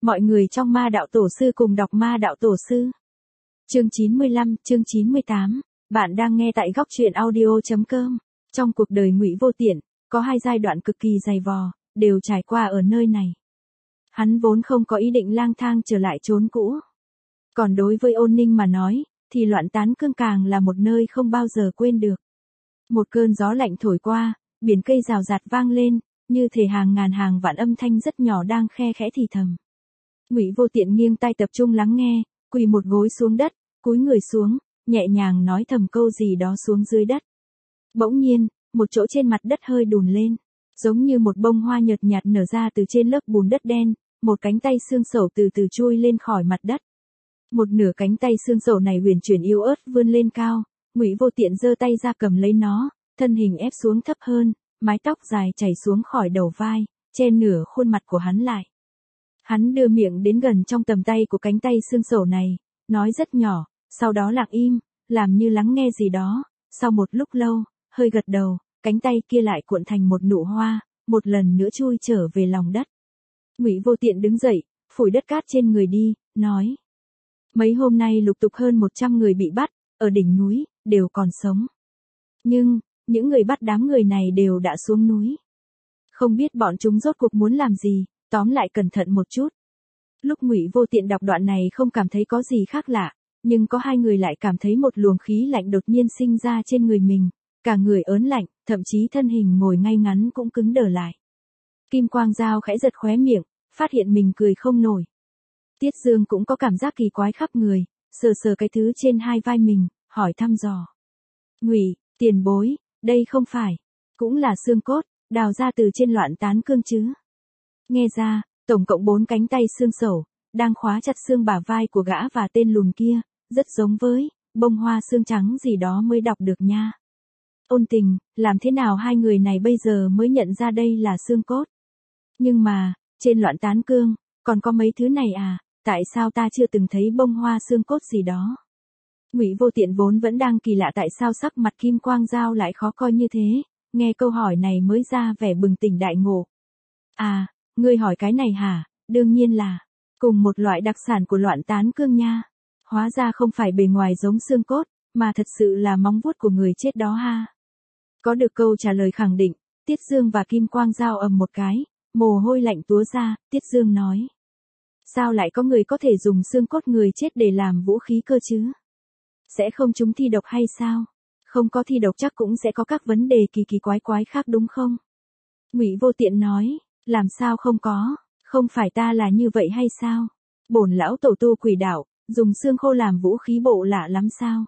Mọi người trong Ma Đạo Tổ Sư cùng đọc Ma Đạo Tổ Sư. Chương 95, chương 98. Bạn đang nghe tại góc truyện audio.com. Trong cuộc đời Ngụy Vô Tiện, có hai giai đoạn cực kỳ dày vò, đều trải qua ở nơi này. Hắn vốn không có ý định lang thang trở lại chốn cũ. Còn đối với Ôn Ninh mà nói, thì Loạn Tán Cương càng là một nơi không bao giờ quên được. Một cơn gió lạnh thổi qua, biển cây rào rạt vang lên, như thể hàng ngàn hàng vạn âm thanh rất nhỏ đang khe khẽ thì thầm. Ngụy Vô Tiện nghiêng tai tập trung lắng nghe, quỳ một gối xuống đất, cúi người xuống, nhẹ nhàng nói thầm câu gì đó xuống dưới đất. Bỗng nhiên, một chỗ trên mặt đất hơi đùn lên, giống như một bông hoa nhợt nhạt nở ra từ trên lớp bùn đất đen, một cánh tay xương sẩu từ từ chui lên khỏi mặt đất. Một nửa cánh tay xương sẩu này huyền chuyển yếu ớt vươn lên cao, Ngụy Vô Tiện giơ tay ra cầm lấy nó, thân hình ép xuống thấp hơn, mái tóc dài chảy xuống khỏi đầu vai, che nửa khuôn mặt của hắn lại. Hắn đưa miệng đến gần trong tầm tay của cánh tay xương sẩu này, nói rất nhỏ, sau đó lặng im, làm như lắng nghe gì đó, sau một lúc lâu, hơi gật đầu, cánh tay kia lại cuộn thành một nụ hoa, một lần nữa chui trở về lòng đất. Ngụy Vô Tiện đứng dậy, phủi đất cát trên người đi, nói. Mấy hôm nay lục tục hơn 100 người bị bắt, ở đỉnh núi, đều còn sống. Nhưng, những người bắt đám người này đều đã xuống núi. Không biết bọn chúng rốt cuộc muốn làm gì, tóm lại cẩn thận một chút. Lúc Ngụy Vô Tiện đọc đoạn này không cảm thấy có gì khác lạ, nhưng có hai người lại cảm thấy một luồng khí lạnh đột nhiên sinh ra trên người mình, cả người ớn lạnh, thậm chí thân hình ngồi ngay ngắn cũng cứng đờ lại. Kim Quang Dao khẽ giật khóe miệng, phát hiện mình cười không nổi. Tiết Dương cũng có cảm giác kỳ quái khắp người, sờ sờ cái thứ trên hai vai mình, hỏi thăm dò. Ngụy, tiền bối, đây không phải, cũng là xương cốt, đào ra từ trên Loạn Tán Cương chứ. Nghe ra, tổng cộng 4 cánh tay xương sẩu, đang khóa chặt xương bả vai của gã và tên lùn kia, rất giống với bông hoa xương trắng gì đó mới đọc được nha. Ôn Tình, làm thế nào hai người này bây giờ mới nhận ra đây là xương cốt? Nhưng mà, trên Loạn Tán Cương, còn có mấy thứ này à, tại sao ta chưa từng thấy bông hoa xương cốt gì đó? Ngụy Vô Tiện vốn vẫn đang kỳ lạ tại sao sắc mặt Kim Quang Dao lại khó coi như thế, nghe câu hỏi này mới ra vẻ bừng tỉnh đại ngộ. À, ngươi hỏi cái này hả? Đương nhiên là cùng một loại đặc sản của Loạn Tán Cương nha. Hóa ra không phải bề ngoài giống xương cốt, mà thật sự là móng vuốt của người chết đó ha. Có được câu trả lời khẳng định, Tiết Dương và Kim Quang Dao ầm một cái, mồ hôi lạnh túa ra, Tiết Dương nói. Sao lại có người có thể dùng xương cốt người chết để làm vũ khí cơ chứ? Sẽ không chúng thi độc hay sao? Không có thi độc chắc cũng sẽ có các vấn đề kỳ kỳ quái quái khác đúng không? Ngụy Vô Tiện nói, làm sao không có, không phải ta là như vậy hay sao? Bổn lão tổ tu quỷ đạo, dùng xương khô làm vũ khí bộ lạ lắm sao?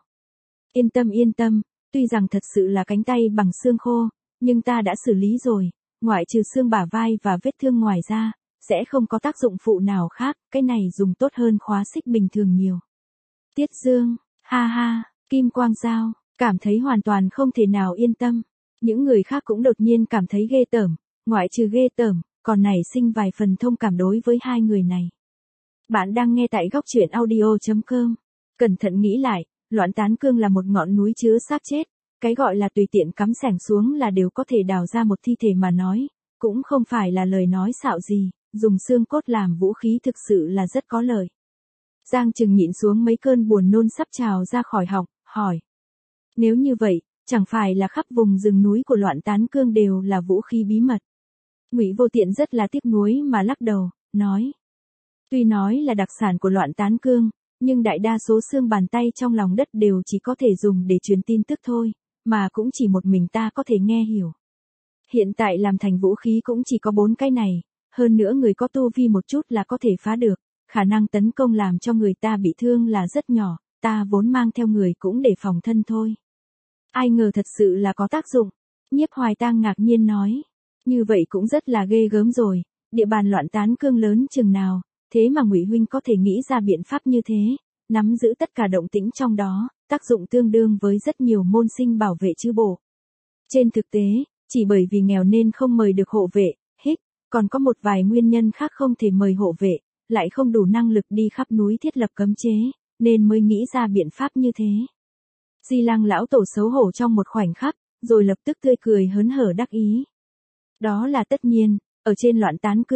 Yên tâm, tuy rằng thật sự là cánh tay bằng xương khô, nhưng ta đã xử lý rồi, ngoại trừ xương bả vai và vết thương ngoài ra, sẽ không có tác dụng phụ nào khác, cái này dùng tốt hơn khóa xích bình thường nhiều. Tiết Dương, ha ha, Kim Quang Dao, cảm thấy hoàn toàn không thể nào yên tâm. Những người khác cũng đột nhiên cảm thấy ghê tởm, ngoại trừ ghê tởm, còn nảy sinh vài phần thông cảm đối với hai người này. Bạn đang nghe tại góc truyện audio.com. Cẩn thận nghĩ lại, Loạn Tán Cương là một ngọn núi chứa xác chết, cái gọi là tùy tiện cắm xẻng xuống là đều có thể đào ra một thi thể mà nói, cũng không phải là lời nói xạo gì, dùng xương cốt làm vũ khí thực sự là rất có lợi. Giang Trừng nhịn xuống mấy cơn buồn nôn sắp trào ra khỏi họng, hỏi. Nếu như vậy, chẳng phải là khắp vùng rừng núi của Loạn Tán Cương đều là vũ khí bí mật? Ngụy Vô Tiện rất là tiếc nuối mà lắc đầu, nói. Tuy nói là đặc sản của Loạn Tán Cương, nhưng đại đa số xương bàn tay trong lòng đất đều chỉ có thể dùng để truyền tin tức thôi, mà cũng chỉ một mình ta có thể nghe hiểu. Hiện tại làm thành vũ khí cũng chỉ có 4 cái này, hơn nữa người có tu vi một chút là có thể phá được, khả năng tấn công làm cho người ta bị thương là rất nhỏ, ta vốn mang theo người cũng để phòng thân thôi. Ai ngờ thật sự là có tác dụng. Nhiếp Hoài Tang ngạc nhiên nói. Như vậy cũng rất là ghê gớm rồi, địa bàn Loạn Tán Cương lớn chừng nào, thế mà Ngụy huynh có thể nghĩ ra biện pháp như thế, nắm giữ tất cả động tĩnh trong đó, tác dụng tương đương với rất nhiều môn sinh bảo vệ chứ bộ. Trên thực tế, chỉ bởi vì nghèo nên không mời được hộ vệ, còn có một vài nguyên nhân khác không thể mời hộ vệ, lại không đủ năng lực đi khắp núi thiết lập cấm chế, nên mới nghĩ ra biện pháp như thế. Di Lăng lão tổ xấu hổ trong một khoảnh khắc, rồi lập tức tươi cười hớn hở đắc ý. Đó là tất nhiên, ở trên Loạn Tán Cương,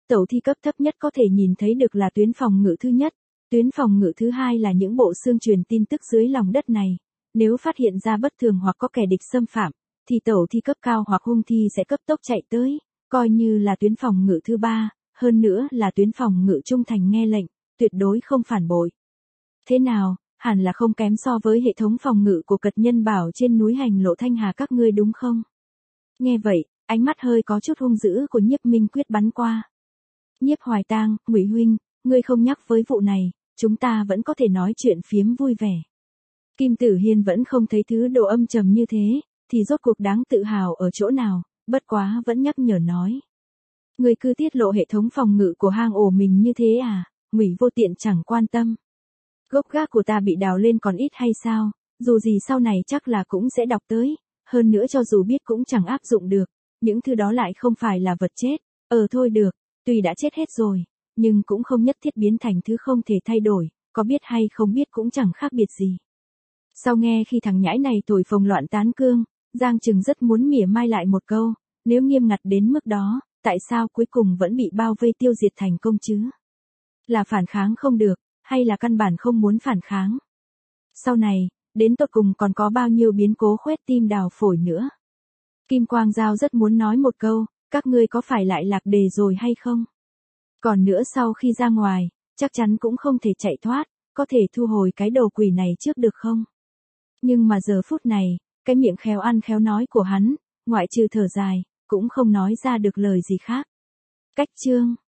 Tẩu thi cấp thấp nhất có thể nhìn thấy được là tuyến phòng ngự thứ nhất, tuyến phòng ngự thứ hai là những bộ xương truyền tin tức dưới lòng đất này. Nếu phát hiện ra bất thường hoặc có kẻ địch xâm phạm, thì tẩu thi cấp cao hoặc hung thi sẽ cấp tốc chạy tới, coi như là tuyến phòng ngự thứ ba, hơn nữa là tuyến phòng ngự trung thành nghe lệnh, tuyệt đối không phản bội. Thế nào, hẳn là không kém so với hệ thống phòng ngự của Cật Nhân Bảo trên núi Hành Lộ Thanh Hà các ngươi đúng không? Nghe vậy, ánh mắt hơi có chút hung dữ của Nhiếp Minh Quyết bắn qua. Nhiếp Hoài Tang, Ngụy huynh, ngươi không nhắc với vụ này, chúng ta vẫn có thể nói chuyện phiếm vui vẻ. Kim Tử Hiên vẫn không thấy thứ đồ âm trầm như thế, thì rốt cuộc đáng tự hào ở chỗ nào, bất quá vẫn nhắc nhở nói. Ngươi cứ tiết lộ hệ thống phòng ngự của hang ổ mình như thế à, Ngụy Vô Tiện chẳng quan tâm. Gốc gác của ta bị đào lên còn ít hay sao, dù gì sau này chắc là cũng sẽ đọc tới, hơn nữa cho dù biết cũng chẳng áp dụng được, những thứ đó lại không phải là vật chết, thôi được, tuy đã chết hết rồi, nhưng cũng không nhất thiết biến thành thứ không thể thay đổi, có biết hay không biết cũng chẳng khác biệt gì. Sau nghe khi thằng nhãi này thổi phồng loạn tán cương, Giang Trừng rất muốn mỉa mai lại một câu, nếu nghiêm ngặt đến mức đó, tại sao cuối cùng vẫn bị bao vây tiêu diệt thành công chứ? Là phản kháng không được, hay là căn bản không muốn phản kháng? Sau này, đến tột cùng còn có bao nhiêu biến cố khoét tim đào phổi nữa? Kim Quang Giao rất muốn nói một câu, các ngươi có phải lại lạc đề rồi hay không? Còn nữa sau khi ra ngoài, chắc chắn cũng không thể chạy thoát, có thể thu hồi cái đầu quỷ này trước được không? Nhưng mà giờ phút này, cái miệng khéo ăn khéo nói của hắn, ngoại trừ thở dài, cũng không nói ra được lời gì khác. Cách chương